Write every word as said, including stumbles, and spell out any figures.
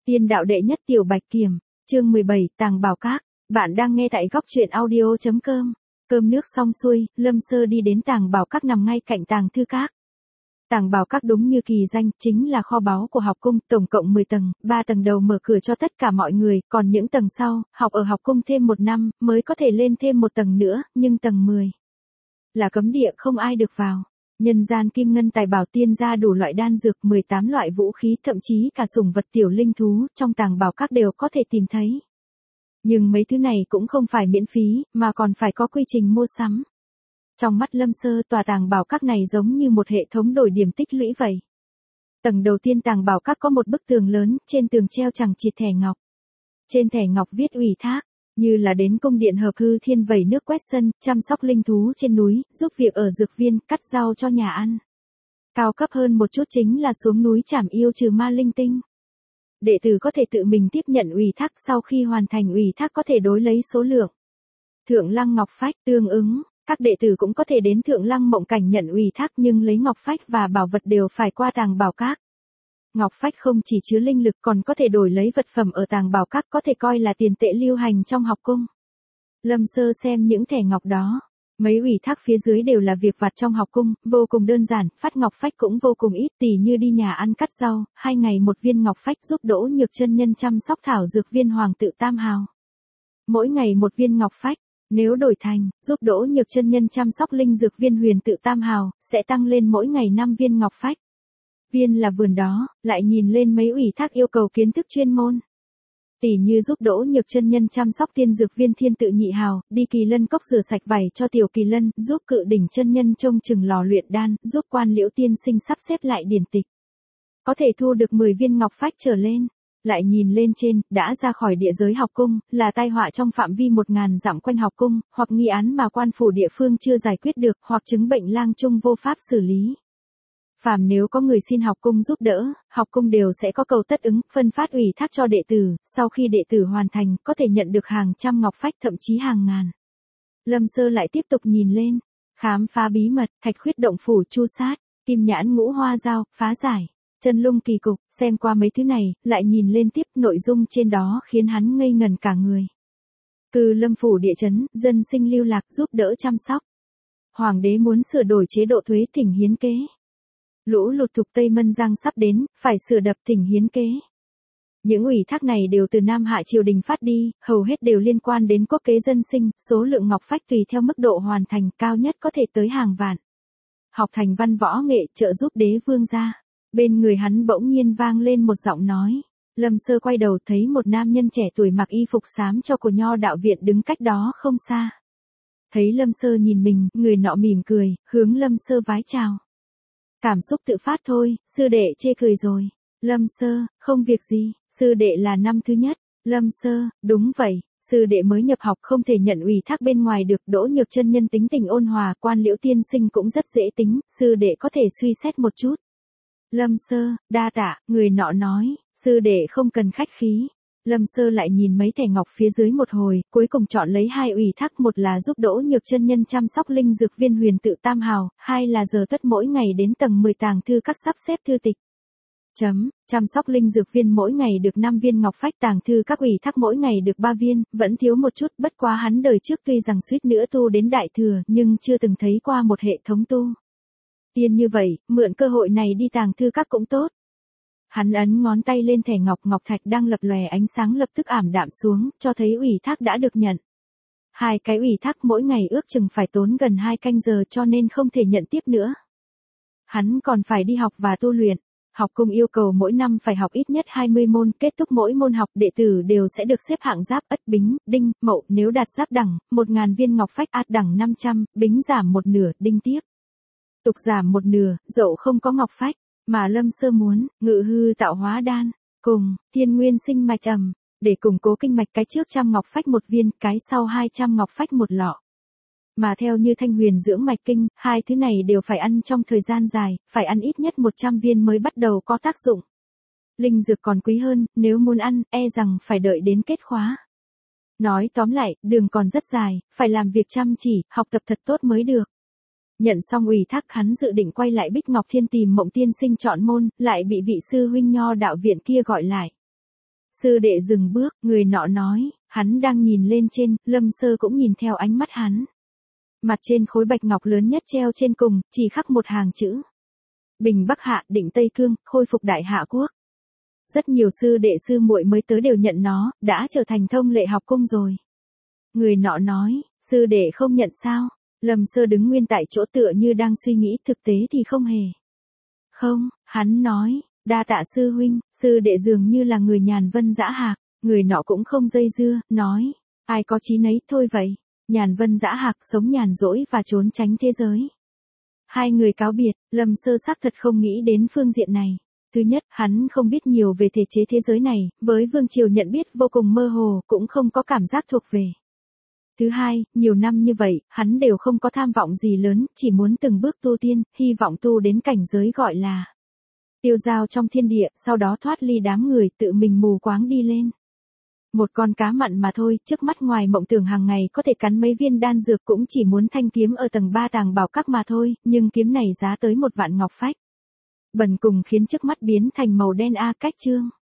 Tiên đạo đệ nhất tiểu bạch kiểm, chương mười bảy, Tàng Bảo Các. Bạn đang nghe tại góc truyện audio chấm com. Cơm nước xong xuôi, Lâm Sơ đi đến Tàng Bảo Các nằm ngay cạnh Tàng Thư Các. Tàng Bảo Các đúng như kỳ danh, chính là kho báu của học cung, tổng cộng mười tầng, ba tầng đầu mở cửa cho tất cả mọi người, còn những tầng sau, học ở học cung thêm một năm, mới có thể lên thêm một tầng nữa, nhưng tầng mười là cấm địa, không ai được vào. Nhân gian kim ngân tài bảo, tiên gia đủ loại đan dược, mười tám loại vũ khí, thậm chí cả sủng vật tiểu linh thú, trong Tàng Bảo Các đều có thể tìm thấy. Nhưng mấy thứ này cũng không phải miễn phí, mà còn phải có quy trình mua sắm. Trong mắt Lâm Sơ, tòa Tàng Bảo Các này giống như một hệ thống đổi điểm tích lũy vậy. Tầng đầu tiên Tàng Bảo Các có một bức tường lớn, trên tường treo chằng chịt thẻ ngọc. Trên thẻ ngọc viết ủy thác, như là đến cung điện Hợp Hư Thiên vẩy nước quét sân, chăm sóc linh thú trên núi, giúp việc ở dược viên, cắt rau cho nhà ăn. Cao cấp hơn một chút chính là xuống núi trảm yêu trừ ma linh tinh. Đệ tử có thể tự mình tiếp nhận ủy thác, sau khi hoàn thành ủy thác có thể đối lấy số lượng. Thượng Lăng Ngọc Phách tương ứng, các đệ tử cũng có thể đến Thượng Lăng Mộng Cảnh nhận ủy thác, nhưng lấy Ngọc Phách và bảo vật đều phải qua Tàng Bảo Các. Ngọc Phách không chỉ chứa linh lực, còn có thể đổi lấy vật phẩm ở Tàng Bảo Các, có thể coi là tiền tệ lưu hành trong học cung. Lâm Sơ xem những thẻ ngọc đó, mấy ủy thác phía dưới đều là việc vặt trong học cung, vô cùng đơn giản, phát Ngọc Phách cũng vô cùng ít, tỉ như đi nhà ăn cắt rau, hai ngày một viên Ngọc Phách, giúp Đỗ Nhược chân nhân chăm sóc thảo dược viên Hoàng tự Tam Hào. Mỗi ngày một viên Ngọc Phách, nếu đổi thành, giúp Đỗ Nhược chân nhân chăm sóc linh dược viên Huyền tự Tam Hào, sẽ tăng lên mỗi ngày năm viên Ngọc Phách. Viên là vườn đó, lại nhìn lên mấy ủy thác yêu cầu kiến thức chuyên môn. Tỉ như giúp Đỗ Nhược chân nhân chăm sóc tiên dược viên Thiên tự Nhị Hào, đi Kỳ Lân Cốc rửa sạch vảy cho Tiểu Kỳ Lân, giúp Cự Đỉnh chân nhân trông chừng lò luyện đan, giúp Quan Liễu tiên sinh sắp xếp lại điển tịch. Có thể thu được mười viên Ngọc Phách trở lên. Lại nhìn lên trên, đã ra khỏi địa giới học cung, là tai họa trong phạm vi một ngàn dặm quanh học cung, hoặc nghi án mà quan phủ địa phương chưa giải quyết được, hoặc chứng bệnh lang trung vô pháp xử lý. Phàm nếu có người xin học cung giúp đỡ, học cung đều sẽ có cầu tất ứng, phân phát ủy thác cho đệ tử, sau khi đệ tử hoàn thành, có thể nhận được hàng trăm Ngọc Phách, thậm chí hàng ngàn. Lâm Sơ lại tiếp tục nhìn lên, khám phá bí mật, thạch khuyết động phủ chu sát, kim nhãn ngũ hoa dao, phá giải, chân lung kỳ cục, xem qua mấy thứ này, lại nhìn lên tiếp, nội dung trên đó khiến hắn ngây ngần cả người. Cư Lâm phủ địa chấn, dân sinh lưu lạc, giúp đỡ chăm sóc. Hoàng đế muốn sửa đổi chế độ thuế, thỉnh hiến kế. Lũ lụt thuộc Tây Mân Giang sắp đến, phải sửa đập, thỉnh hiến kế. Những ủy thác này đều từ Nam Hạ triều đình phát đi, hầu hết đều liên quan đến quốc kế dân sinh, số lượng Ngọc Phách tùy theo mức độ hoàn thành, cao nhất có thể tới hàng vạn. Học thành văn võ nghệ, trợ giúp đế vương gia. Bên người hắn bỗng nhiên vang lên một giọng nói. Lâm Sơ quay đầu thấy một nam nhân trẻ tuổi mặc y phục xám cho của Nho đạo viện đứng cách đó không xa. Thấy Lâm Sơ nhìn mình, người nọ mỉm cười, hướng Lâm Sơ vái chào. Cảm xúc tự phát thôi, sư đệ chê cười rồi. Lâm Sơ, không việc gì, sư đệ là năm thứ nhất. Lâm Sơ, đúng vậy, sư đệ mới nhập học không thể nhận ủy thác bên ngoài được. Đỗ Nhược chân nhân tính tình ôn hòa, Quan Liễu tiên sinh cũng rất dễ tính, sư đệ có thể suy xét một chút. Lâm Sơ, đa tạ, người nọ nói, sư đệ không cần khách khí. Lâm Sơ lại nhìn mấy thẻ ngọc phía dưới một hồi, cuối cùng chọn lấy hai ủy thác, một là giúp Đỗ Nhược chân nhân chăm sóc linh dược viên Huyền tự Tam Hào, hai là giờ tuất mỗi ngày đến tầng mười Tàng Thư Các sắp xếp thư tịch. Chấm, chăm sóc linh dược viên mỗi ngày được năm viên Ngọc Phách, Tàng Thư Các ủy thác mỗi ngày được ba viên, vẫn thiếu một chút, bất quá hắn đời trước tuy rằng suýt nữa tu đến đại thừa, nhưng chưa từng thấy qua một hệ thống tu tiên như vậy, mượn cơ hội này đi Tàng Thư Các cũng tốt. Hắn ấn ngón tay lên thẻ ngọc, ngọc thạch đang lập lòe ánh sáng lập tức ảm đạm xuống, cho thấy ủy thác đã được nhận. Hai cái ủy thác mỗi ngày ước chừng phải tốn gần hai canh giờ, cho nên không thể nhận tiếp nữa. Hắn còn phải đi học và tu luyện. Học cung yêu cầu mỗi năm phải học ít nhất hai mươi môn, kết thúc mỗi môn học đệ tử đều sẽ được xếp hạng giáp, ất, bính, đinh, mậu, nếu đạt giáp đẳng, một nghìn viên Ngọc Phách, át đẳng năm trăm, bính giảm một nửa, đinh tiếp tục giảm một nửa, dậu không có Ngọc Phách. Mà Lâm Sơ muốn, ngự hư tạo hóa đan, cùng, thiên nguyên sinh mạch ẩm, để củng cố kinh mạch, cái trước trăm Ngọc Phách một viên, cái sau hai trăm Ngọc Phách một lọ. Mà theo như Thanh Huyền dưỡng mạch kinh, hai thứ này đều phải ăn trong thời gian dài, phải ăn ít nhất một trăm viên mới bắt đầu có tác dụng. Linh dược còn quý hơn, nếu muốn ăn, e rằng phải đợi đến kết khóa. Nói tóm lại, đường còn rất dài, phải làm việc chăm chỉ, học tập thật tốt mới được. Nhận xong ủy thác, hắn dự định quay lại Bích Ngọc Thiên tìm Mộng tiên sinh chọn môn, lại bị vị sư huynh Nho đạo viện kia gọi lại. Sư đệ dừng bước, người nọ nói, hắn đang nhìn lên trên, Lâm Sơ cũng nhìn theo ánh mắt hắn. Mặt trên khối bạch ngọc lớn nhất treo trên cùng, chỉ khắc một hàng chữ. Bình Bắc Hạ, định Tây Cương, khôi phục Đại Hạ Quốc. Rất nhiều sư đệ sư muội mới tới đều nhận nó, đã trở thành thông lệ học cung rồi. Người nọ nói, sư đệ không nhận sao? Lâm Sơ đứng nguyên tại chỗ tựa như đang suy nghĩ, thực tế thì không hề. Không, hắn nói, đa tạ sư huynh, sư đệ dường như là người nhàn vân dã hạc. Người nọ cũng không dây dưa, nói, ai có chí nấy thôi vậy. Nhàn vân dã hạc sống nhàn rỗi và trốn tránh thế giới. Hai người cáo biệt, Lâm Sơ xác thật không nghĩ đến phương diện này. Thứ nhất, hắn không biết nhiều về thể chế thế giới này, với vương triều nhận biết vô cùng mơ hồ, cũng không có cảm giác thuộc về. Thứ hai, nhiều năm như vậy, hắn đều không có tham vọng gì lớn, chỉ muốn từng bước tu tiên, hy vọng tu đến cảnh giới gọi là tiêu dao trong thiên địa, sau đó thoát ly đám người tự mình mù quáng đi lên. Một con cá mặn mà thôi, trước mắt ngoài mộng tưởng hàng ngày có thể cắn mấy viên đan dược cũng chỉ muốn thanh kiếm ở tầng ba tàng bảo các mà thôi, nhưng kiếm này giá tới một vạn ngọc phách. Bần cùng khiến trước mắt biến thành màu đen a cách chương.